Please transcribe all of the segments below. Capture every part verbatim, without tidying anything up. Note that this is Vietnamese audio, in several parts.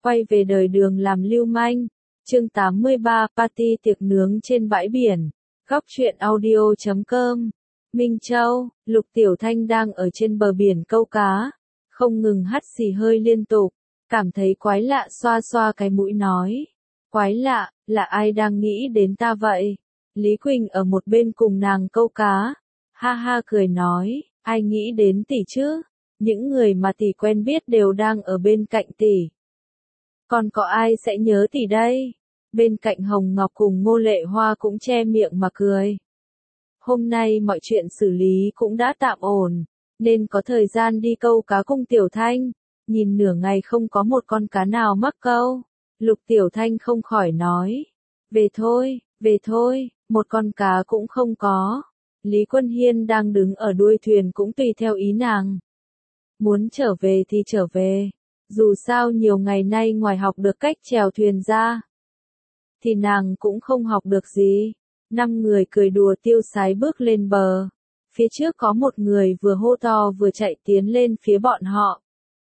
Quay về đời đường làm lưu manh. Chương tám mươi ba, Party tiệc nướng trên bãi biển. Góc truyện audio chấm com. Minh Châu, Lục Tiểu Thanh đang ở trên bờ biển câu cá, không ngừng hắt xì hơi liên tục, cảm thấy quái lạ, xoa xoa cái mũi nói. Quái lạ, là ai đang nghĩ đến ta vậy? Lý Quỳnh ở một bên cùng nàng câu cá, ha ha cười nói, ai nghĩ đến tỷ chứ? Những người mà tỷ quen biết đều đang ở bên cạnh tỷ. Còn có ai sẽ nhớ tỷ đây? Bên cạnh Hồng Ngọc cùng Ngô Lệ Hoa cũng che miệng mà cười. Hôm nay mọi chuyện xử lý cũng đã tạm ổn, nên có thời gian đi câu cá cùng Tiểu Thanh. Nhìn nửa ngày không có một con cá nào mắc câu, Lục Tiểu Thanh không khỏi nói. Về thôi, về thôi, một con cá cũng không có. Lý Quân Hiên đang đứng ở đuôi thuyền cũng tùy theo ý nàng. Muốn trở về thì trở về, dù sao nhiều ngày nay ngoài học được cách chèo thuyền ra, thì nàng cũng không học được gì. Năm người cười đùa tiêu sái bước lên bờ. Phía trước có một người vừa hô to vừa chạy tiến lên phía bọn họ.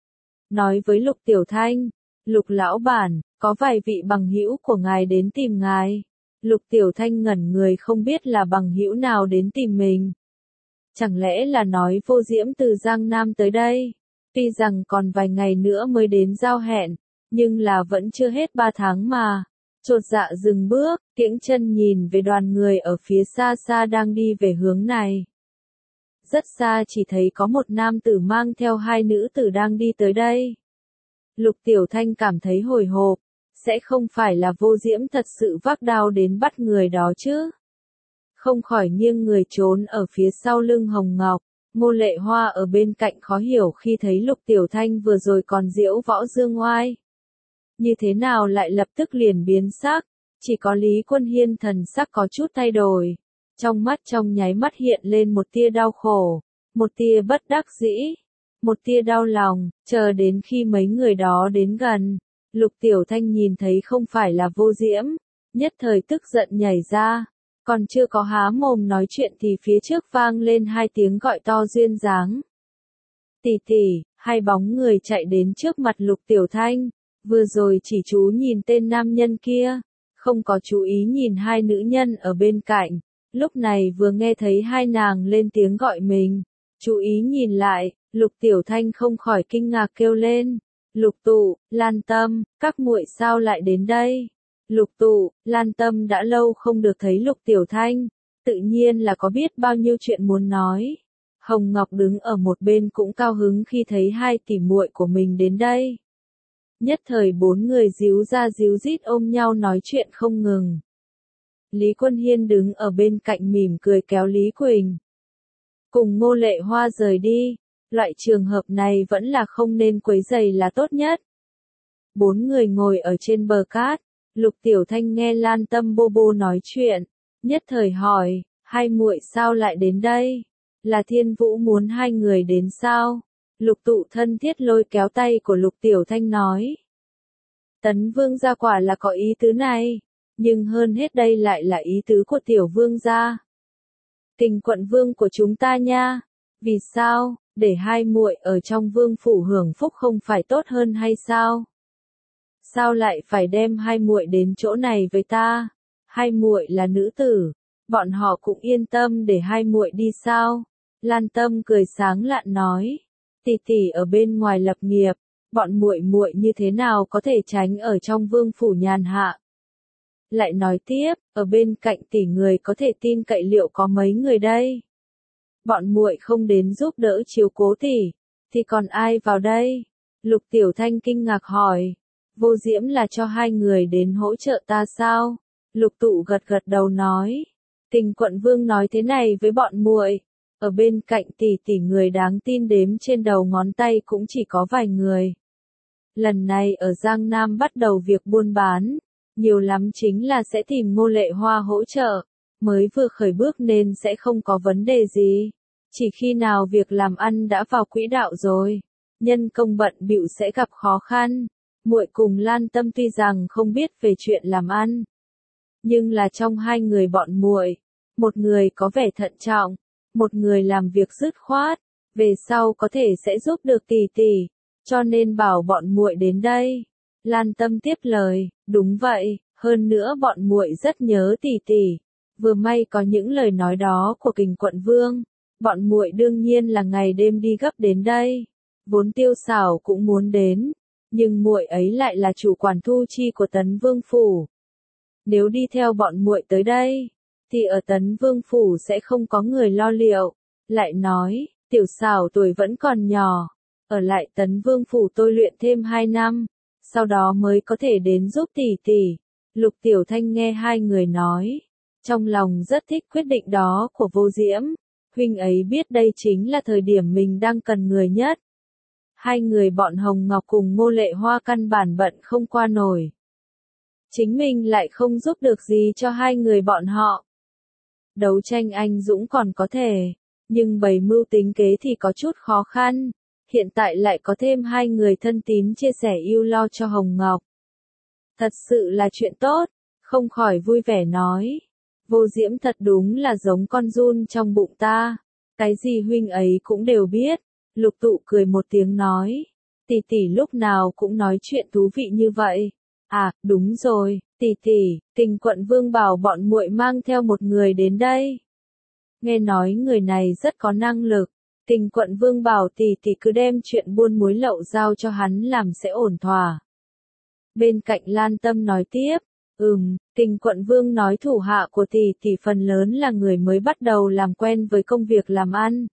Nói với Lục Tiểu Thanh, Lục lão bản, có vài vị bằng hữu của ngài đến tìm ngài. Lục Tiểu Thanh ngẩn người không biết là bằng hữu nào đến tìm mình. Chẳng lẽ là nói Vô Diễm từ Giang Nam tới đây? Tuy rằng còn vài ngày nữa mới đến giao hẹn, nhưng là vẫn chưa hết ba tháng mà. Chột dạ dừng bước, kiễng chân nhìn về đoàn người ở phía xa xa đang đi về hướng này. Rất xa chỉ thấy có một nam tử mang theo hai nữ tử đang đi tới đây. Lục Tiểu Thanh cảm thấy hồi hộp, sẽ không phải là Vô Diễm thật sự vác đao đến bắt người đó chứ? Không khỏi nghiêng người trốn ở phía sau lưng Hồng Ngọc. Ngô Lệ Hoa ở bên cạnh khó hiểu khi thấy Lục Tiểu Thanh vừa rồi còn diễu võ dương oai. Như thế nào lại lập tức liền biến sắc, chỉ có Lý Quân Hiên thần sắc có chút thay đổi. Trong mắt trong nháy mắt hiện lên một tia đau khổ, một tia bất đắc dĩ, một tia đau lòng, chờ đến khi mấy người đó đến gần. Lục Tiểu Thanh nhìn thấy không phải là Vô Diễm, nhất thời tức giận nhảy ra, còn chưa có há mồm nói chuyện thì phía trước vang lên hai tiếng gọi to duyên dáng. Tỷ tỷ, hai bóng người chạy đến trước mặt Lục Tiểu Thanh. Vừa rồi chỉ chú nhìn tên nam nhân kia, không có chú ý nhìn hai nữ nhân ở bên cạnh. Lúc này vừa nghe thấy hai nàng lên tiếng gọi mình, chú ý nhìn lại, Lục Tiểu Thanh không khỏi kinh ngạc kêu lên. Lục Tụ, Lan Tâm, các muội sao lại đến đây? Lục Tụ, Lan Tâm đã lâu không được thấy Lục Tiểu Thanh, tự nhiên là có biết bao nhiêu chuyện muốn nói. Hồng Ngọc đứng ở một bên cũng cao hứng khi thấy hai tỷ muội của mình đến đây. Nhất thời bốn người díu ra díu dít ôm nhau nói chuyện không ngừng. Lý Quân Hiên đứng ở bên cạnh mỉm cười kéo Lý Quỳnh cùng Ngô Lệ Hoa rời đi. Loại trường hợp này vẫn là không nên quấy rầy là tốt nhất. Bốn người ngồi ở trên bờ cát, Lục Tiểu Thanh nghe Lan Tâm bô bô nói chuyện, nhất thời hỏi, hai muội sao lại đến đây? Là Thiên Vũ muốn hai người đến sao? Lục Tụ thân thiết lôi kéo tay của Lục Tiểu Thanh nói. Tấn Vương gia quả là có ý tứ này, nhưng hơn hết đây lại là ý tứ của Tiểu Vương gia. Tình quận vương của chúng ta nha. Vì sao, để hai muội ở trong vương phủ hưởng phúc không phải tốt hơn hay sao? Sao lại phải đem hai muội đến chỗ này với ta? Hai muội là nữ tử, bọn họ cũng yên tâm để hai muội đi sao? Lan Tâm cười sáng lạn nói. Tỷ tỷ ở bên ngoài lập nghiệp, bọn muội muội như thế nào có thể tránh ở trong vương phủ nhàn hạ? Lại nói tiếp, ở bên cạnh tỷ người có thể tin cậy liệu có mấy người đây? Bọn muội không đến giúp đỡ chiếu cố tỷ, thì còn ai vào đây? Lục Tiểu Thanh kinh ngạc hỏi. Vô Diễm là cho hai người đến hỗ trợ ta sao? Lục Tụ gật gật đầu nói. Tình quận vương nói thế này với bọn muội. Ở bên cạnh tỷ tỷ người đáng tin đếm trên đầu ngón tay cũng chỉ có vài người. Lần này ở Giang Nam bắt đầu việc buôn bán, nhiều lắm chính là sẽ tìm Ngô Lệ Hoa hỗ trợ, mới vừa khởi bước nên sẽ không có vấn đề gì. Chỉ khi nào việc làm ăn đã vào quỹ đạo rồi, nhân công bận bịu sẽ gặp khó khăn. Muội cùng Lan Tâm tuy rằng không biết về chuyện làm ăn, nhưng là trong hai người bọn muội, một người có vẻ thận trọng, một người làm việc dứt khoát, về sau có thể sẽ giúp được tỷ tỷ, cho nên bảo bọn muội đến đây. Lan Tâm tiếp lời, đúng vậy, hơn nữa bọn muội rất nhớ tỷ tỷ. Vừa may có những lời nói đó của Kình Quận Vương, bọn muội đương nhiên là ngày đêm đi gấp đến đây. Vốn Tiêu Sảo cũng muốn đến, nhưng muội ấy lại là chủ quản thu chi của Tấn Vương phủ. Nếu đi theo bọn muội tới đây, thì ở Tấn Vương phủ sẽ không có người lo liệu. Lại nói, Tiểu Sảo tuổi vẫn còn nhỏ, ở lại Tấn Vương phủ tôi luyện thêm hai năm, sau đó mới có thể đến giúp tỷ tỷ. Lục Tiểu Thanh nghe hai người nói, trong lòng rất thích quyết định đó của Vô Diễm. Huynh ấy biết đây chính là thời điểm mình đang cần người nhất. Hai người bọn Hồng Ngọc cùng Ngô Lệ Hoa căn bản bận không qua nổi. Chính mình lại không giúp được gì cho hai người bọn họ. Đấu tranh anh dũng còn có thể, nhưng bày mưu tính kế thì có chút khó khăn. Hiện tại lại có thêm hai người thân tín chia sẻ ưu lo cho Hồng Ngọc. Thật sự là chuyện tốt, không khỏi vui vẻ nói. Vô Diễm thật đúng là giống con giun trong bụng ta. Cái gì huynh ấy cũng đều biết. Lục Tụ cười một tiếng nói. Tỷ tỷ lúc nào cũng nói chuyện thú vị như vậy. À, đúng rồi, tỷ tỷ, Kình Quận Vương bảo bọn muội mang theo một người đến đây. Nghe nói người này rất có năng lực. Kình Quận Vương bảo tỷ tỷ cứ đem chuyện buôn muối lậu giao cho hắn làm sẽ ổn thỏa. Bên cạnh Lan Tâm nói tiếp, ừm, Kình Quận Vương nói thủ hạ của tỷ tỷ phần lớn là người mới bắt đầu làm quen với công việc làm ăn.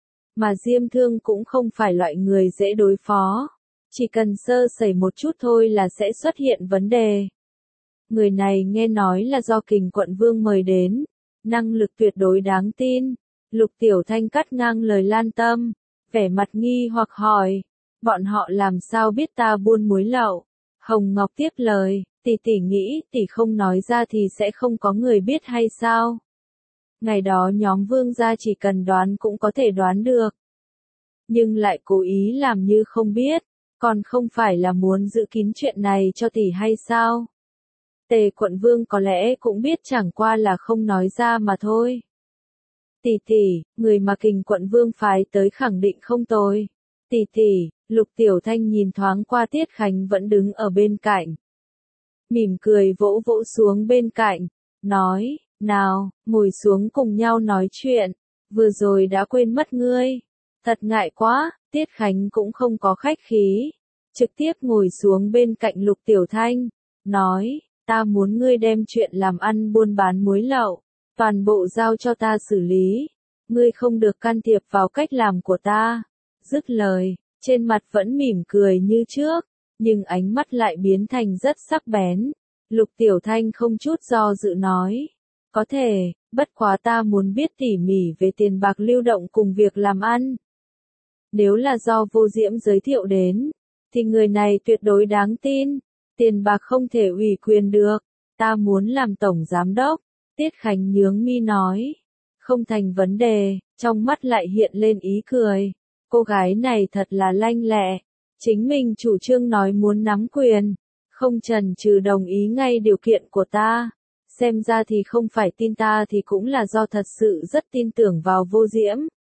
Mà Diêm Thương cũng không phải loại người dễ đối phó. Chỉ cần sơ sẩy một chút thôi là sẽ xuất hiện vấn đề. Người này nghe nói là do Kình Quận Vương mời đến. Năng lực tuyệt đối đáng tin. Lục Tiểu Thanh cắt ngang lời Lan Tâm. Vẻ mặt nghi hoặc hỏi. Bọn họ làm sao biết ta buôn muối lậu? Hồng Ngọc tiếp lời. Tỷ tỷ nghĩ tỷ không nói ra thì sẽ không có người biết hay sao? Ngày đó nhóm Vương gia chỉ cần đoán cũng có thể đoán được. Nhưng lại cố ý làm như không biết. Còn không phải là muốn giữ kín chuyện này cho tỷ hay sao? Tề Quận Vương có lẽ cũng biết chẳng qua là không nói ra mà thôi. Tỷ tỷ, người mà Kình Quận Vương phái tới khẳng định không tồi. Tỷ tỷ, Lục Tiểu Thanh nhìn thoáng qua Tiết Khánh vẫn đứng ở bên cạnh. Mỉm cười vỗ vỗ xuống bên cạnh, nói, nào, ngồi xuống cùng nhau nói chuyện, vừa rồi đã quên mất ngươi. Thật ngại quá, Tiết Khánh cũng không có khách khí. Trực tiếp ngồi xuống bên cạnh Lục Tiểu Thanh, nói, ta muốn ngươi đem chuyện làm ăn buôn bán muối lậu, toàn bộ giao cho ta xử lý. Ngươi không được can thiệp vào cách làm của ta. Dứt lời, trên mặt vẫn mỉm cười như trước, nhưng ánh mắt lại biến thành rất sắc bén. Lục Tiểu Thanh không chút do dự nói, có thể, bất quá ta muốn biết tỉ mỉ về tiền bạc lưu động cùng việc làm ăn. Nếu là do Vô Diễm giới thiệu đến, thì người này tuyệt đối đáng tin, tiền bạc không thể ủy quyền được, ta muốn làm tổng giám đốc. Tiết Khánh nhướng mi nói, không thành vấn đề, trong mắt lại hiện lên ý cười, cô gái này thật là lanh lẹ, chính mình chủ trương nói muốn nắm quyền, không chần chừ đồng ý ngay điều kiện của ta, xem ra thì không phải tin ta thì cũng là do thật sự rất tin tưởng vào Vô Diễm.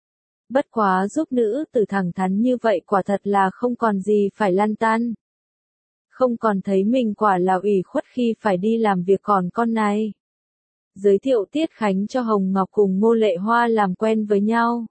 Bất quá giúp nữ tử thẳng thắn như vậy quả thật là không còn gì phải lăn tăn. Không còn thấy mình quả là ủy khuất khi phải đi làm việc còn con này. Giới thiệu Tiết Khánh cho Hồng Ngọc cùng Ngô Lệ Hoa làm quen với nhau.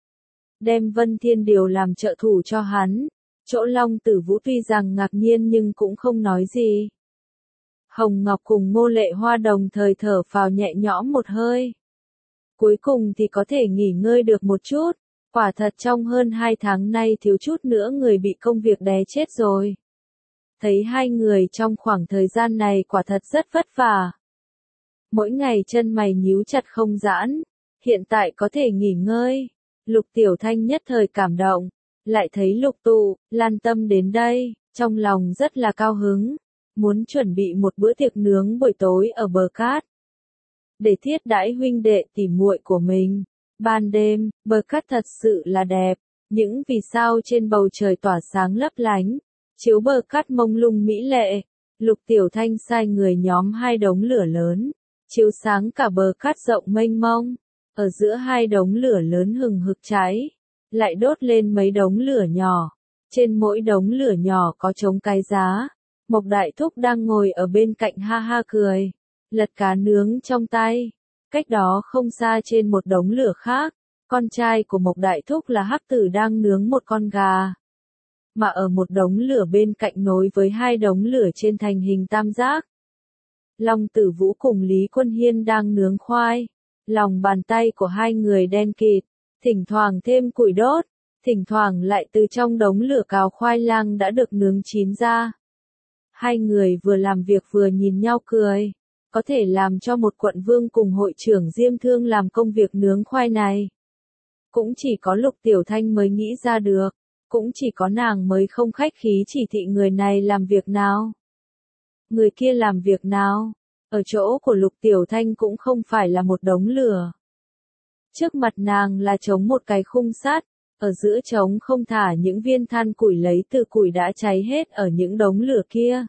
Đem Vân Thiên Điều làm trợ thủ cho hắn. Chỗ Long Tử Vũ tuy rằng ngạc nhiên nhưng cũng không nói gì. Hồng Ngọc cùng Ngô Lệ Hoa đồng thời thở phào nhẹ nhõm một hơi. Cuối cùng thì có thể nghỉ ngơi được một chút. Quả thật trong hơn hai tháng nay thiếu chút nữa người bị công việc đè chết rồi. Thấy hai người trong khoảng thời gian này quả thật rất vất vả. Mỗi ngày chân mày nhíu chặt không giãn. Hiện tại có thể nghỉ ngơi. Lục Tiểu Thanh nhất thời cảm động. Lại thấy Lục Tụ, Lan Tâm đến đây, trong lòng rất là cao hứng. Muốn chuẩn bị một bữa tiệc nướng buổi tối ở bờ cát. Để thiết đãi huynh đệ tỉ muội của mình. Ban đêm, bờ cát thật sự là đẹp. Những vì sao trên bầu trời tỏa sáng lấp lánh. Chiếu bờ cát mông lung mỹ lệ. Lục Tiểu Thanh sai người nhóm hai đống lửa lớn. Chiếu sáng cả bờ cát rộng mênh mông. Ở giữa hai đống lửa lớn hừng hực cháy. Lại đốt lên mấy đống lửa nhỏ. Trên mỗi đống lửa nhỏ có trống cái giá. Mộc Đại Thúc đang ngồi ở bên cạnh ha ha cười, lật cá nướng trong tay. Cách đó không xa trên một đống lửa khác, con trai của Mộc Đại Thúc là Hắc Tử đang nướng một con gà. Mà ở một đống lửa bên cạnh nối với hai đống lửa trên thành hình tam giác, Long Tử Vũ cùng Lý Quân Hiên đang nướng khoai. Lòng bàn tay của hai người đen kịt, thỉnh thoảng thêm củi đốt, thỉnh thoảng lại từ trong đống lửa cào khoai lang đã được nướng chín ra. Hai người vừa làm việc vừa nhìn nhau cười, có thể làm cho một quận vương cùng hội trưởng Diêm Thương làm công việc nướng khoai này. Cũng chỉ có Lục Tiểu Thanh mới nghĩ ra được, cũng chỉ có nàng mới không khách khí chỉ thị người này làm việc nào. Người kia làm việc nào? Ở chỗ của Lục Tiểu Thanh cũng không phải là một đống lửa. Trước mặt nàng là trống một cái khung sắt, ở giữa trống không thả những viên than củi lấy từ củi đã cháy hết ở những đống lửa kia.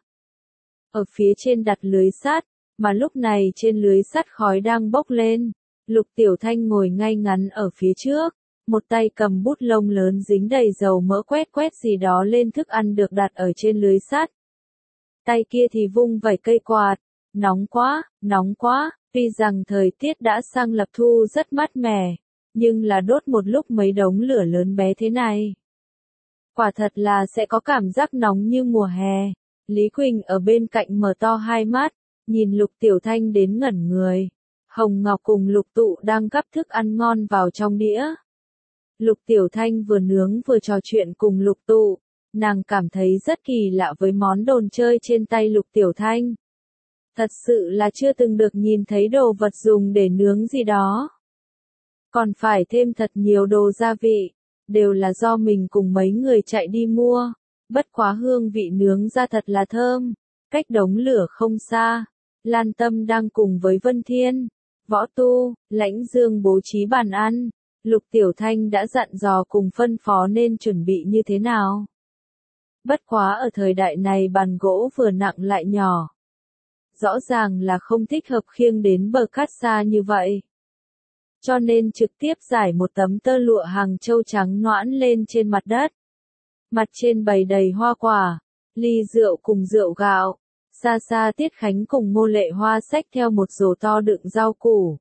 Ở phía trên đặt lưới sắt, mà lúc này trên lưới sắt khói đang bốc lên. Lục Tiểu Thanh ngồi ngay ngắn ở phía trước, một tay cầm bút lông lớn dính đầy dầu mỡ quét quét gì đó lên thức ăn được đặt ở trên lưới sắt. Tay kia thì vung vẩy cây quạt. Nóng quá, nóng quá, tuy rằng thời tiết đã sang lập thu rất mát mẻ, nhưng là đốt một lúc mấy đống lửa lớn bé thế này. Quả thật là sẽ có cảm giác nóng như mùa hè. Lý Quỳnh ở bên cạnh mở to hai mắt, nhìn Lục Tiểu Thanh đến ngẩn người. Hồng Ngọc cùng Lục Tụ đang gắp thức ăn ngon vào trong đĩa. Lục Tiểu Thanh vừa nướng vừa trò chuyện cùng Lục Tụ, nàng cảm thấy rất kỳ lạ với món đồ chơi trên tay Lục Tiểu Thanh. Thật sự là chưa từng được nhìn thấy đồ vật dùng để nướng gì đó. Còn phải thêm thật nhiều đồ gia vị, đều là do mình cùng mấy người chạy đi mua. Bất quá hương vị nướng ra thật là thơm. Cách đống lửa không xa, Lan Tâm đang cùng với Vân Thiên, Võ Tu, Lãnh Dương bố trí bàn ăn. Lục Tiểu Thanh đã dặn dò cùng phân phó nên chuẩn bị như thế nào. Bất quá ở thời đại này bàn gỗ vừa nặng lại nhỏ. Rõ ràng là không thích hợp khiêng đến bờ cát xa như vậy. Cho nên trực tiếp giải một tấm tơ lụa Hàng Châu trắng nõn lên trên mặt đất. Mặt trên bày đầy hoa quả, ly rượu cùng rượu gạo. Xa xa Tiết Khánh cùng Ngô Lệ Hoa xách theo một rổ to đựng rau củ.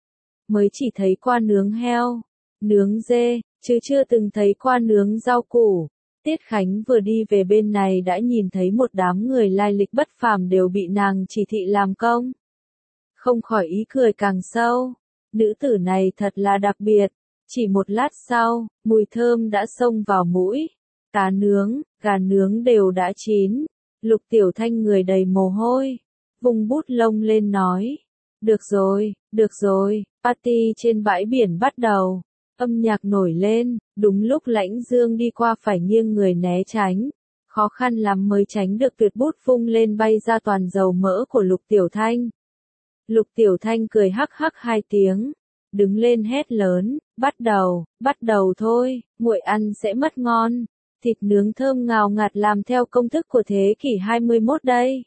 Mới chỉ thấy qua nướng heo, nướng dê, chứ chưa từng thấy qua nướng rau củ. Tiết Khánh vừa đi về bên này đã nhìn thấy một đám người lai lịch bất phàm đều bị nàng chỉ thị làm công. Không khỏi ý cười càng sâu. Nữ tử này thật là đặc biệt. Chỉ một lát sau, mùi thơm đã xông vào mũi. Cá nướng, gà nướng đều đã chín. Lục Tiểu Thanh người đầy mồ hôi. Vùng bút lông lên nói. Được rồi, được rồi, party trên bãi biển bắt đầu. Âm nhạc nổi lên, đúng lúc Lãnh Dương đi qua phải nghiêng người né tránh. Khó khăn lắm mới tránh được tuyệt bút vung lên bay ra toàn dầu mỡ của Lục Tiểu Thanh. Lục Tiểu Thanh cười hắc hắc hai tiếng. Đứng lên hét lớn, bắt đầu, bắt đầu thôi, nguội ăn sẽ mất ngon. Thịt nướng thơm ngào ngạt làm theo công thức của thế kỷ hai mươi mốt đây.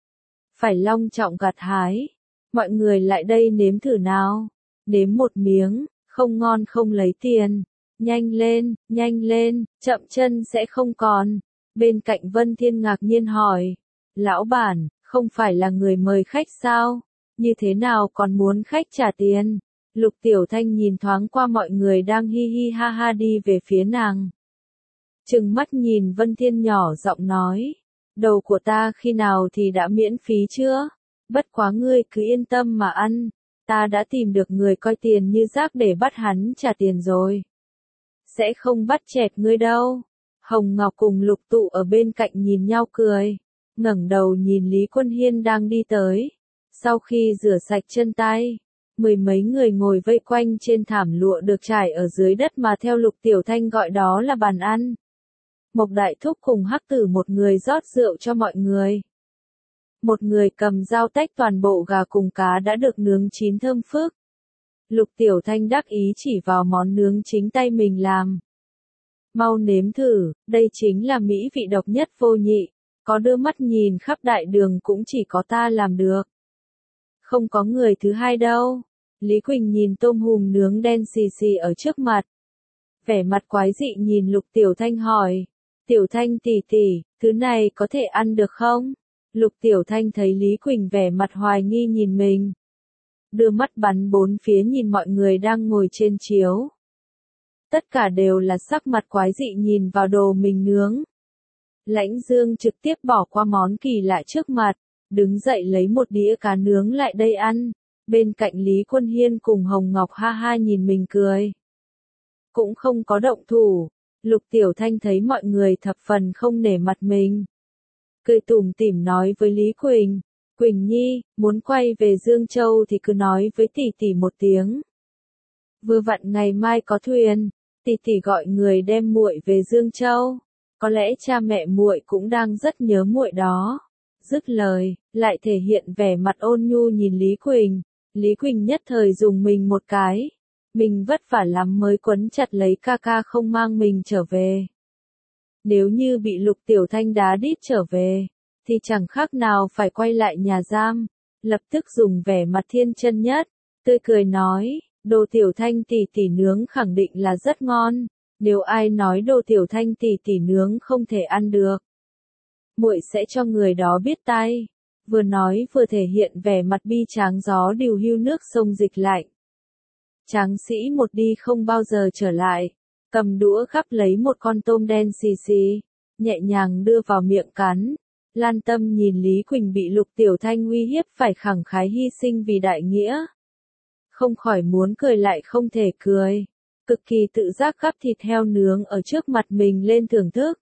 Phải long trọng gặt hái. Mọi người lại đây nếm thử nào. Nếm một miếng. Không ngon không lấy tiền. Nhanh lên, nhanh lên, chậm chân sẽ không còn. Bên cạnh Vân Thiên ngạc nhiên hỏi. Lão bản, không phải là người mời khách sao? Như thế nào còn muốn khách trả tiền? Lục Tiểu Thanh nhìn thoáng qua mọi người đang hi hi ha ha đi về phía nàng. Trừng mắt nhìn Vân Thiên nhỏ giọng nói. Đầu của ta khi nào thì đã miễn phí chưa? Bất quá ngươi cứ yên tâm mà ăn. Ta đã tìm được người coi tiền như rác để bắt hắn trả tiền rồi. Sẽ không bắt chẹt ngươi đâu. Hồng Ngọc cùng Lục Tụ ở bên cạnh nhìn nhau cười. Ngẩng đầu nhìn Lý Quân Hiên đang đi tới. Sau khi rửa sạch chân tay, mười mấy người ngồi vây quanh trên thảm lụa được trải ở dưới đất mà theo Lục Tiểu Thanh gọi đó là bàn ăn. Mộc Đại Thúc cùng Hắc Tử một người rót rượu cho mọi người. Một người cầm dao tách toàn bộ gà cùng cá đã được nướng chín thơm phức. Lục Tiểu Thanh đắc ý chỉ vào món nướng chính tay mình làm. Mau nếm thử, đây chính là mỹ vị độc nhất vô nhị, có đưa mắt nhìn khắp đại đường cũng chỉ có ta làm được. Không có người thứ hai đâu. Lý Quỳnh nhìn tôm hùm nướng đen xì xì ở trước mặt. Vẻ mặt quái dị nhìn Lục Tiểu Thanh hỏi. Tiểu Thanh tỷ tỷ, thứ này có thể ăn được không? Lục Tiểu Thanh thấy Lý Quỳnh vẻ mặt hoài nghi nhìn mình. Đưa mắt bắn bốn phía nhìn mọi người đang ngồi trên chiếu. Tất cả đều là sắc mặt quái dị nhìn vào đồ mình nướng. Lãnh Dương trực tiếp bỏ qua món kỳ lạ trước mặt, đứng dậy lấy một đĩa cá nướng lại đây ăn. Bên cạnh Lý Quân Hiên cùng Hồng Ngọc ha ha nhìn mình cười. Cũng không có động thủ. Lục Tiểu Thanh thấy mọi người thập phần không nể mặt mình. Cười tủm tỉm nói với Lý Quỳnh. Quỳnh Nhi, muốn quay về Dương Châu thì cứ nói với tỷ tỷ một tiếng. Vừa vặn ngày mai có thuyền, tỷ tỷ gọi người đem muội về Dương Châu. Có lẽ cha mẹ muội cũng đang rất nhớ muội đó. Dứt lời, lại thể hiện vẻ mặt ôn nhu nhìn Lý Quỳnh. Lý Quỳnh nhất thời dùng mình một cái. Mình vất vả lắm mới quấn chặt lấy ca ca không mang mình trở về. Nếu như bị Lục Tiểu Thanh đá đít trở về, thì chẳng khác nào phải quay lại nhà giam. Lập tức dùng vẻ mặt thiên chân nhất, tươi cười nói, đồ Tiểu Thanh tỷ tỷ nướng khẳng định là rất ngon. Nếu ai nói đồ Tiểu Thanh tỷ tỷ nướng không thể ăn được, muội sẽ cho người đó biết tay. Vừa nói vừa thể hiện vẻ mặt bi tráng gió điều hưu nước sông dịch lạnh. Tráng sĩ một đi không bao giờ trở lại, cầm đũa gắp lấy một con tôm đen xì xì, nhẹ nhàng đưa vào miệng cắn. Lan Tâm nhìn Lý Quỳnh bị Lục Tiểu Thanh uy hiếp phải khẳng khái hy sinh vì đại nghĩa. Không khỏi muốn cười lại không thể cười, cực kỳ tự giác gắp thịt heo nướng ở trước mặt mình lên thưởng thức.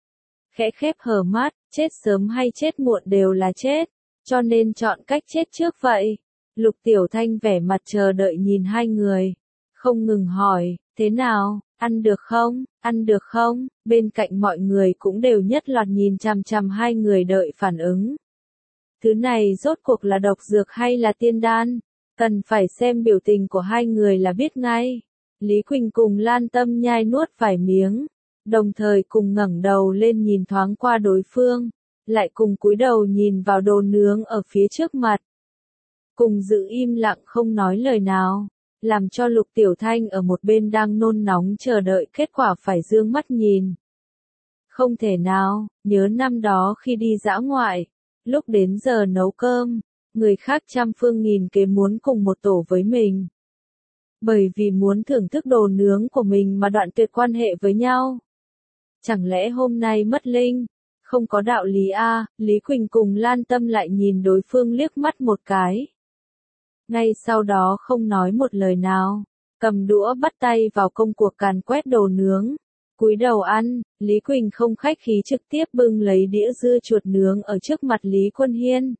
Khẽ khép hờ mắt, chết sớm hay chết muộn đều là chết, cho nên chọn cách chết trước vậy. Lục Tiểu Thanh vẻ mặt chờ đợi nhìn hai người, không ngừng hỏi, thế nào, ăn được không, ăn được không, bên cạnh mọi người cũng đều nhất loạt nhìn chằm chằm hai người đợi phản ứng. Thứ này rốt cuộc là độc dược hay là tiên đan, cần phải xem biểu tình của hai người là biết ngay. Lý Quỳnh cùng Lan Tâm nhai nuốt vài miếng, đồng thời cùng ngẩng đầu lên nhìn thoáng qua đối phương, lại cùng cúi đầu nhìn vào đồ nướng ở phía trước mặt. Cùng giữ im lặng không nói lời nào, làm cho Lục Tiểu Thanh ở một bên đang nôn nóng chờ đợi kết quả phải dương mắt nhìn. Không thể nào, nhớ năm đó khi đi dã ngoại, lúc đến giờ nấu cơm, người khác trăm phương nghìn kế muốn cùng một tổ với mình. Bởi vì muốn thưởng thức đồ nướng của mình mà đoạn tuyệt quan hệ với nhau. Chẳng lẽ hôm nay mất linh? Không có đạo lý a. Lý Quỳnh cùng Lan Tâm lại nhìn đối phương liếc mắt một cái. Ngay sau đó không nói một lời nào, cầm đũa bắt tay vào công cuộc càn quét đồ nướng. Cúi đầu ăn, Lý Quỳnh không khách khí trực tiếp bưng lấy đĩa dưa chuột nướng ở trước mặt Lý Quân Hiên.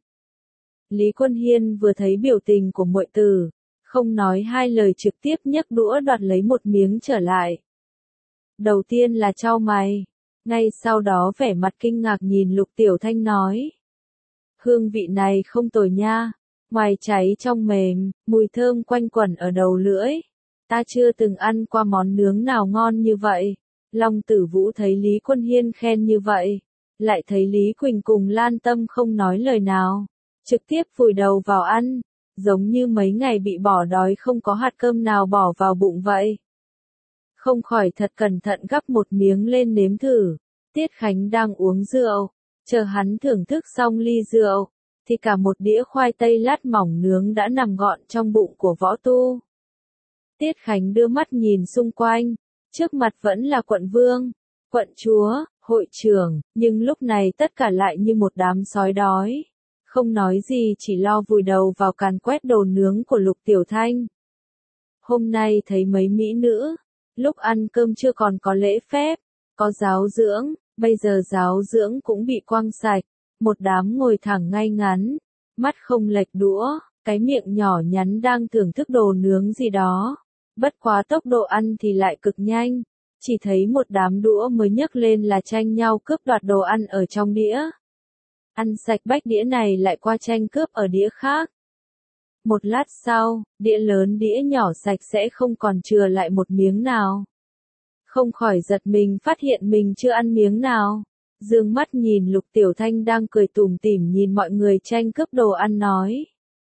Lý Quân Hiên vừa thấy biểu tình của muội tử, không nói hai lời trực tiếp nhấc đũa đoạt lấy một miếng trở lại. Đầu tiên là chau mày, ngay sau đó vẻ mặt kinh ngạc nhìn Lục Tiểu Thanh nói. Hương vị này không tồi nha, ngoài cháy trong mềm, mùi thơm quanh quẩn ở đầu lưỡi. Ta chưa từng ăn qua món nướng nào ngon như vậy. Long Tử Vũ thấy Lý Quân Hiên khen như vậy, lại thấy Lý Quỳnh cùng Lan Tâm không nói lời nào, trực tiếp vùi đầu vào ăn, giống như mấy ngày bị bỏ đói không có hạt cơm nào bỏ vào bụng vậy. Không khỏi thật cẩn thận gắp một miếng lên nếm thử. Tiết Khánh đang uống rượu, chờ hắn thưởng thức xong ly rượu, thì cả một đĩa khoai tây lát mỏng nướng đã nằm gọn trong bụng của Võ Tu. Tiết Khánh đưa mắt nhìn xung quanh, trước mặt vẫn là quận vương, quận chúa, hội trưởng, nhưng lúc này tất cả lại như một đám sói đói. Không nói gì chỉ lo vùi đầu vào càn quét đồ nướng của Lục Tiểu Thanh. Hôm nay thấy mấy mỹ nữ, lúc ăn cơm chưa còn có lễ phép, có giáo dưỡng, bây giờ giáo dưỡng cũng bị quăng sạch, một đám ngồi thẳng ngay ngắn, mắt không lệch đũa, cái miệng nhỏ nhắn đang thưởng thức đồ nướng gì đó. Bất quá tốc độ ăn thì lại cực nhanh, chỉ thấy một đám đũa mới nhấc lên là tranh nhau cướp đoạt đồ ăn ở trong đĩa. Ăn sạch bách đĩa này lại qua tranh cướp ở đĩa khác. Một lát sau, đĩa lớn đĩa nhỏ sạch sẽ không còn chừa lại một miếng nào. Không khỏi giật mình phát hiện mình chưa ăn miếng nào. Dương mắt nhìn Lục Tiểu Thanh đang cười tủm tỉm nhìn mọi người tranh cướp đồ ăn nói.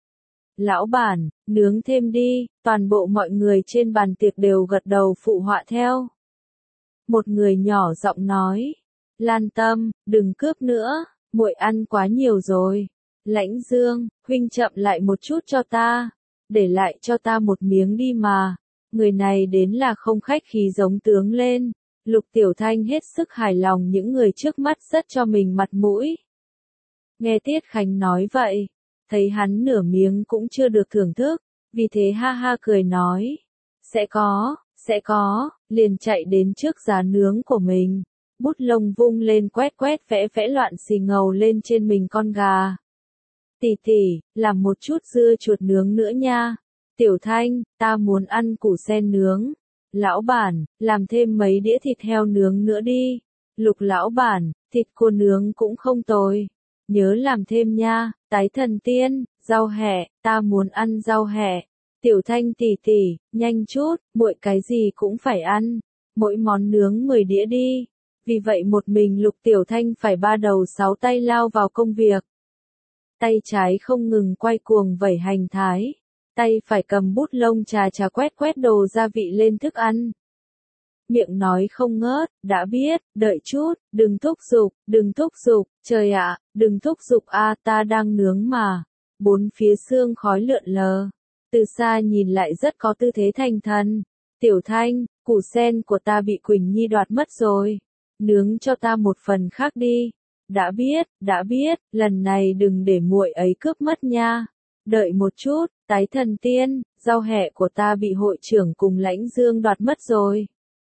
Lão bản, nướng thêm đi, toàn bộ mọi người trên bàn tiệc đều gật đầu phụ họa theo. Một người nhỏ giọng nói. Lan Tâm, đừng cướp nữa, muội ăn quá nhiều rồi. Lãnh Dương, huynh chậm lại một chút cho ta, để lại cho ta một miếng đi mà. Người này đến là không khách khí giống tướng lên. Lục Tiểu Thanh hết sức hài lòng những người trước mắt rất cho mình mặt mũi. Nghe Tiết Khánh nói vậy, thấy hắn nửa miếng cũng chưa được thưởng thức, vì thế ha ha cười nói, sẽ có, sẽ có, liền chạy đến trước giá nướng của mình, bút lông vung lên quét quét vẽ vẽ loạn xì ngầu lên trên mình con gà. Tỷ tỷ, làm một chút dưa chuột nướng nữa nha. Tiểu Thanh, ta muốn ăn củ sen nướng. Lão bản, làm thêm mấy đĩa thịt heo nướng nữa đi. Lục lão bản, thịt cua nướng cũng không tồi. Nhớ làm thêm nha. Tái thần tiên, rau hẹ, ta muốn ăn rau hẹ. Tiểu Thanh tỷ tỷ, nhanh chút, muội cái gì cũng phải ăn. Mỗi món nướng mười đĩa đi. Vì vậy một mình Lục Tiểu Thanh phải ba đầu sáu tay lao vào công việc. Tay trái không ngừng quay cuồng vẩy hành thái. Tay phải cầm bút lông chà chà quét quét đồ gia vị lên thức ăn. Miệng nói không ngớt, đã biết, đợi chút, đừng thúc giục, đừng thúc giục, trời ạ, đừng thúc giục a, ta đang nướng mà. Bốn phía xương khói lượn lờ. Từ xa nhìn lại rất có tư thế thành thần. Tiểu Thanh, củ sen của ta bị Quỳnh Nhi đoạt mất rồi. Nướng cho ta một phần khác đi. Đã biết, đã biết, lần này đừng để muội ấy cướp mất nha. Đợi một chút, tái thần tiên, rau hẹ của ta bị hội trưởng cùng Lãnh Dương đoạt mất rồi.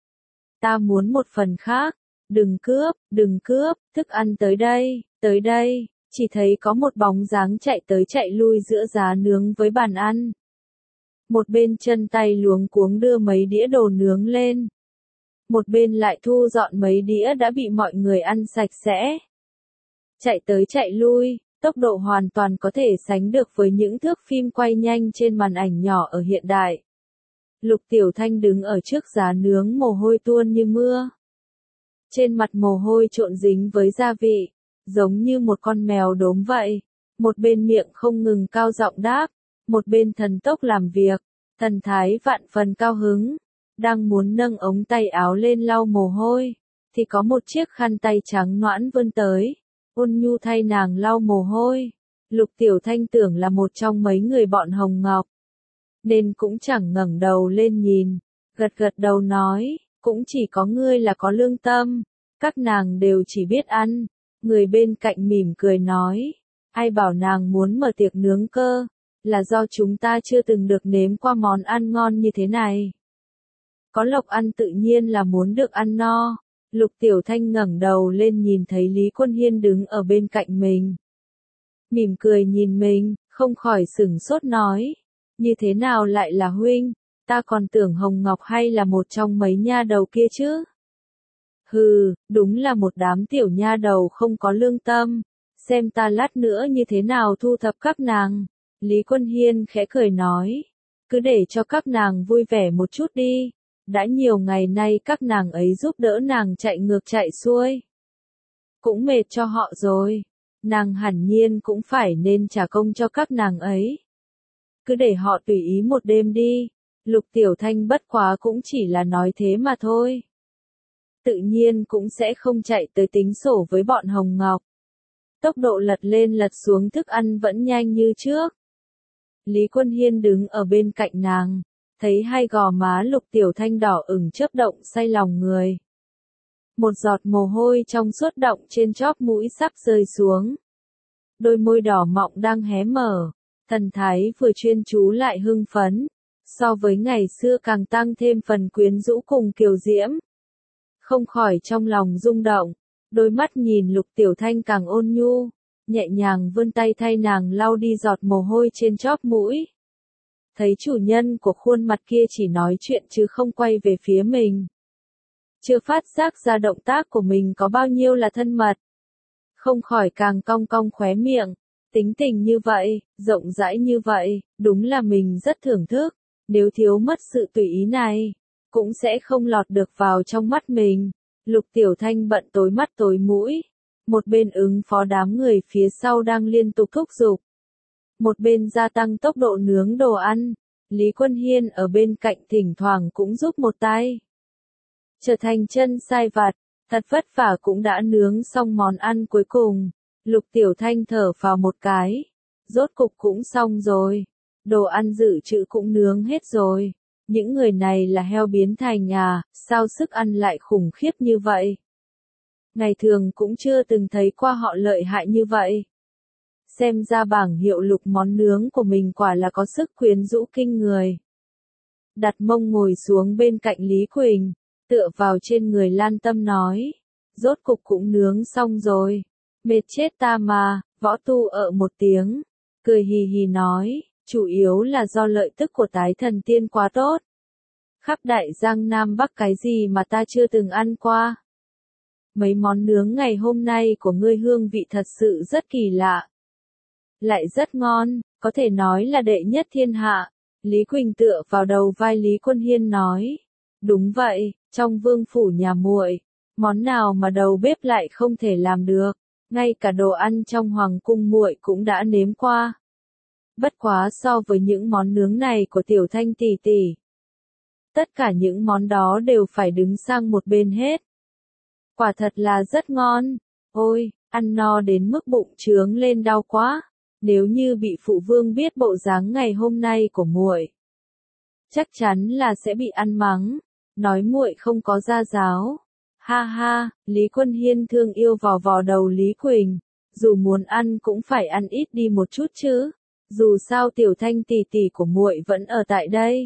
Ta muốn một phần khác. Đừng cướp, đừng cướp, thức ăn tới đây, tới đây. Chỉ thấy có một bóng dáng chạy tới chạy lui giữa giá nướng với bàn ăn. Một bên chân tay luống cuống đưa mấy đĩa đồ nướng lên. Một bên lại thu dọn mấy đĩa đã bị mọi người ăn sạch sẽ. Chạy tới chạy lui, tốc độ hoàn toàn có thể sánh được với những thước phim quay nhanh trên màn ảnh nhỏ ở hiện đại. Lục Tiểu Thanh đứng ở trước giá nướng mồ hôi tuôn như mưa. Trên mặt mồ hôi trộn dính với gia vị, giống như một con mèo đốm vậy. Một bên miệng không ngừng cao giọng đáp, một bên thần tốc làm việc, thần thái vạn phần cao hứng. Đang muốn nâng ống tay áo lên lau mồ hôi, thì có một chiếc khăn tay trắng nõn vươn tới. Ôn nhu thay nàng lau mồ hôi. Lục Tiểu Thanh tưởng là một trong mấy người bọn Hồng Ngọc, nên cũng chẳng ngẩng đầu lên nhìn, gật gật đầu nói, cũng chỉ có ngươi là có lương tâm, các nàng đều chỉ biết ăn. Người bên cạnh mỉm cười nói, ai bảo nàng muốn mở tiệc nướng cơ, là do chúng ta chưa từng được nếm qua món ăn ngon như thế này. Có lộc ăn tự nhiên là muốn được ăn no. Lục Tiểu Thanh ngẩng đầu lên nhìn thấy Lý Quân Hiên đứng ở bên cạnh mình. Mỉm cười nhìn mình, không khỏi sửng sốt nói. Như thế nào lại là huynh? Ta còn tưởng Hồng Ngọc hay là một trong mấy nha đầu kia chứ? Hừ, đúng là một đám tiểu nha đầu không có lương tâm. Xem ta lát nữa như thế nào thu thập các nàng. Lý Quân Hiên khẽ cười nói. Cứ để cho các nàng vui vẻ một chút đi. Đã nhiều ngày nay các nàng ấy giúp đỡ nàng chạy ngược chạy xuôi. Cũng mệt cho họ rồi. Nàng hẳn nhiên cũng phải nên trả công cho các nàng ấy. Cứ để họ tùy ý một đêm đi. Lục Tiểu Thanh bất quá cũng chỉ là nói thế mà thôi. Tự nhiên cũng sẽ không chạy tới tính sổ với bọn Hồng Ngọc. Tốc độ lật lên lật xuống thức ăn vẫn nhanh như trước. Lý Quân Hiên đứng ở bên cạnh nàng. Thấy hai gò má Lục Tiểu Thanh đỏ ửng chớp động say lòng người. Một giọt mồ hôi trong suốt động trên chóp mũi sắp rơi xuống. Đôi môi đỏ mọng đang hé mở, thần thái vừa chuyên chú lại hưng phấn, so với ngày xưa càng tăng thêm phần quyến rũ cùng kiều diễm. Không khỏi trong lòng rung động, đôi mắt nhìn Lục Tiểu Thanh càng ôn nhu, nhẹ nhàng vươn tay thay nàng lau đi giọt mồ hôi trên chóp mũi. Thấy chủ nhân của khuôn mặt kia chỉ nói chuyện chứ không quay về phía mình. Chưa phát giác ra động tác của mình có bao nhiêu là thân mật. Không khỏi càng cong cong khóe miệng. Tính tình như vậy, rộng rãi như vậy, đúng là mình rất thưởng thức. Nếu thiếu mất sự tùy ý này, cũng sẽ không lọt được vào trong mắt mình. Lục Tiểu Thanh bận tối mắt tối mũi. Một bên ứng phó đám người phía sau đang liên tục thúc giục. Một bên gia tăng tốc độ nướng đồ ăn. Lý Quân Hiên ở bên cạnh thỉnh thoảng cũng giúp một tay. Trở thành chân sai vặt, Thật vất vả cũng đã nướng xong món ăn cuối cùng. Lục Tiểu Thanh thở vào một cái. Rốt cục cũng xong rồi. Đồ ăn dự trữ cũng nướng hết rồi. Những người này là heo biến thành à, sao sức ăn lại khủng khiếp như vậy? Ngày thường cũng chưa từng thấy qua họ lợi hại như vậy. Xem ra bảng hiệu lục món nướng của mình quả là có sức quyến rũ kinh người. Đặt mông ngồi xuống bên cạnh Lý Quỳnh, tựa vào trên người Lan Tâm nói. Rốt cục cũng nướng xong rồi. Mệt chết ta mà, Võ Tu ợ một tiếng. Cười hì hì nói, chủ yếu là do lợi tức của tái thần tiên quá tốt. Khắp đại giang Nam Bắc cái gì mà ta chưa từng ăn qua. Mấy món nướng ngày hôm nay của ngươi hương vị thật sự rất kỳ lạ. Lại rất ngon, có thể nói là đệ nhất thiên hạ. Lý Quỳnh tựa vào đầu vai Lý Quân Hiên nói. Đúng vậy, trong vương phủ nhà muội, món nào mà đầu bếp lại không thể làm được. Ngay cả đồ ăn trong hoàng cung muội cũng đã nếm qua. Bất quá so với những món nướng này của Tiểu Thanh tỷ tỷ, tất cả những món đó đều phải đứng sang một bên hết. Quả thật là rất ngon. Ôi, ăn no đến mức bụng trướng lên đau quá. Nếu như bị phụ vương biết bộ dáng ngày hôm nay của muội, chắc chắn là sẽ bị ăn mắng, nói muội không có gia giáo. Ha ha, Lý Quân Hiên thương yêu vò vò đầu Lý Quỳnh, dù muốn ăn cũng phải ăn ít đi một chút chứ. Dù sao Tiểu Thanh tỷ tỷ của muội vẫn ở tại đây.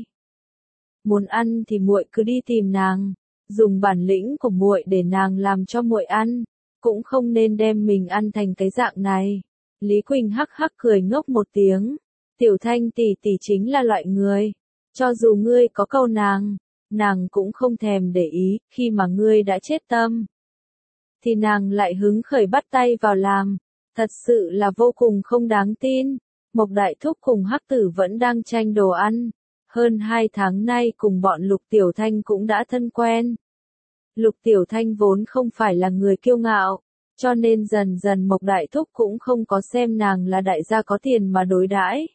Muốn ăn thì muội cứ đi tìm nàng, dùng bản lĩnh của muội để nàng làm cho muội ăn, cũng không nên đem mình ăn thành cái dạng này. Lý Quỳnh hắc hắc cười ngốc một tiếng. Tiểu Thanh tỷ tỷ chính là loại người, cho dù ngươi có câu nàng, nàng cũng không thèm để ý, khi mà ngươi đã chết tâm, thì nàng lại hứng khởi bắt tay vào làm. Thật sự là vô cùng không đáng tin. Mộc Đại Thúc cùng Hắc Tử vẫn đang tranh đồ ăn. Hơn hai tháng nay cùng bọn Lục Tiểu Thanh cũng đã thân quen. Lục Tiểu Thanh vốn không phải là người kiêu ngạo, cho nên dần dần Mộc Đại Thúc cũng không có xem nàng là đại gia có tiền mà đối đãi.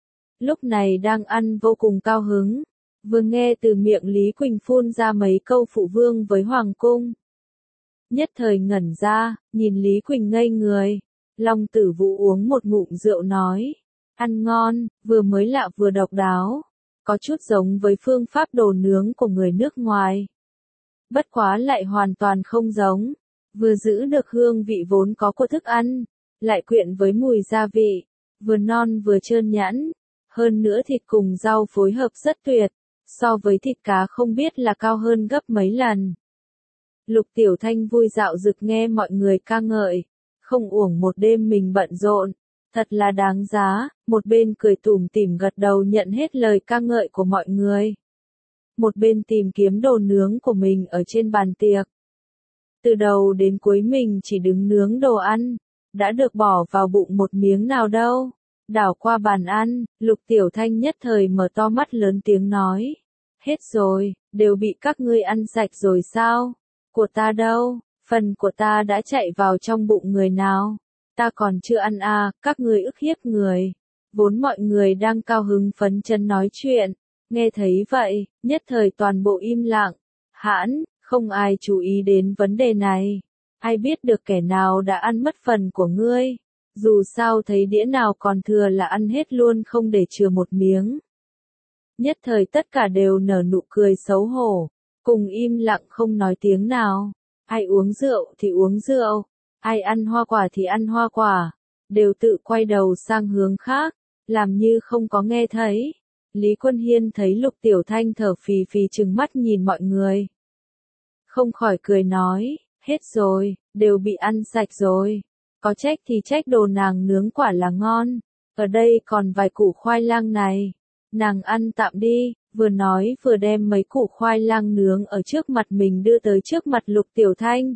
Lúc này đang ăn vô cùng cao hứng, vừa nghe từ miệng Lý Quỳnh phun ra mấy câu phụ vương với hoàng cung. Nhất thời ngẩn ra, nhìn Lý Quỳnh ngây người. Long Tử Vũ uống một ngụm rượu nói, ăn ngon, vừa mới lạ vừa độc đáo, có chút giống với phương pháp đồ nướng của người nước ngoài. Bất quá lại hoàn toàn không giống, vừa giữ được hương vị vốn có của thức ăn, lại quyện với mùi gia vị, vừa non vừa trơn nhẵn, hơn nữa thịt cùng rau phối hợp rất tuyệt, so với thịt cá không biết là cao hơn gấp mấy lần. Lục Tiểu Thanh vui dạo dực nghe mọi người ca ngợi, không uổng một đêm mình bận rộn, thật là đáng giá, một bên cười tủm tỉm gật đầu nhận hết lời ca ngợi của mọi người. Một bên tìm kiếm đồ nướng của mình ở trên bàn tiệc. Từ đầu đến cuối mình chỉ đứng nướng đồ ăn, đã được bỏ vào bụng một miếng nào đâu. Đảo qua bàn ăn, Lục Tiểu Thanh nhất thời mở to mắt lớn tiếng nói. Hết rồi, đều bị các ngươi ăn sạch rồi sao? Của ta đâu? Phần của ta đã chạy vào trong bụng người nào? Ta còn chưa ăn à, các ngươi ức hiếp người. Vốn mọi người đang cao hứng phấn chấn nói chuyện, nghe thấy vậy, nhất thời toàn bộ im lặng. Hãn, không ai chú ý đến vấn đề này. Ai biết được kẻ nào đã ăn mất phần của ngươi? Dù sao thấy đĩa nào còn thừa là ăn hết luôn không để chừa một miếng. Nhất thời tất cả đều nở nụ cười xấu hổ, cùng im lặng không nói tiếng nào. Ai uống rượu thì uống rượu, ai ăn hoa quả thì ăn hoa quả, đều tự quay đầu sang hướng khác, làm như không có nghe thấy. Lý Quân Hiên thấy Lục Tiểu Thanh thở phì phì trừng mắt nhìn mọi người. Không khỏi cười nói, hết rồi, đều bị ăn sạch rồi. Có trách thì trách đồ nàng nướng quả là ngon, ở đây còn vài củ khoai lang này. Nàng ăn tạm đi, vừa nói vừa đem mấy củ khoai lang nướng ở trước mặt mình đưa tới trước mặt Lục Tiểu Thanh.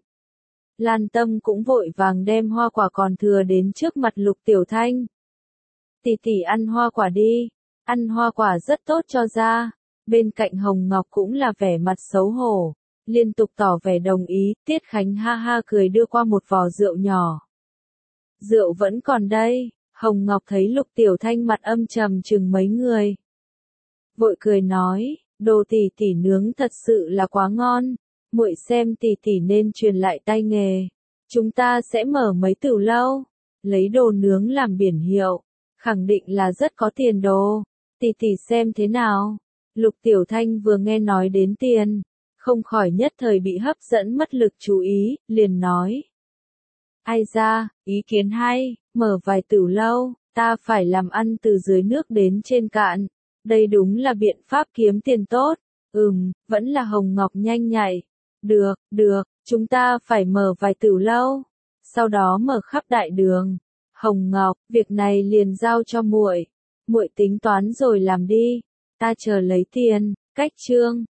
Lan Tâm cũng vội vàng đem hoa quả còn thừa đến trước mặt Lục Tiểu Thanh. Tỷ tỷ ăn hoa quả đi, ăn hoa quả rất tốt cho da. Bên cạnh Hồng Ngọc cũng là vẻ mặt xấu hổ, liên tục tỏ vẻ đồng ý. Tiết Khánh ha ha cười đưa qua một vò rượu nhỏ. Rượu vẫn còn đây. Hồng Ngọc thấy Lục Tiểu Thanh mặt âm trầm chừng mấy người, vội cười nói, đồ tỷ tỷ nướng thật sự là quá ngon, muội xem tỷ tỷ nên truyền lại tay nghề. Chúng ta sẽ mở mấy tửu lâu, lấy đồ nướng làm biển hiệu, khẳng định là rất có tiền đồ. Tỷ tỷ xem thế nào? Lục Tiểu Thanh vừa nghe nói đến tiền, không khỏi nhất thời bị hấp dẫn mất lực chú ý, liền nói. Ai ra, ý kiến hay, mở vài tửu lâu, ta phải làm ăn từ dưới nước đến trên cạn. Đây đúng là biện pháp kiếm tiền tốt. Ừm, vẫn là Hồng Ngọc nhanh nhạy. Được, được, chúng ta phải mở vài tửu lâu, sau đó mở khắp đại đường. Hồng Ngọc, việc này liền giao cho muội. Muội tính toán rồi làm đi, ta chờ lấy tiền. Cách chương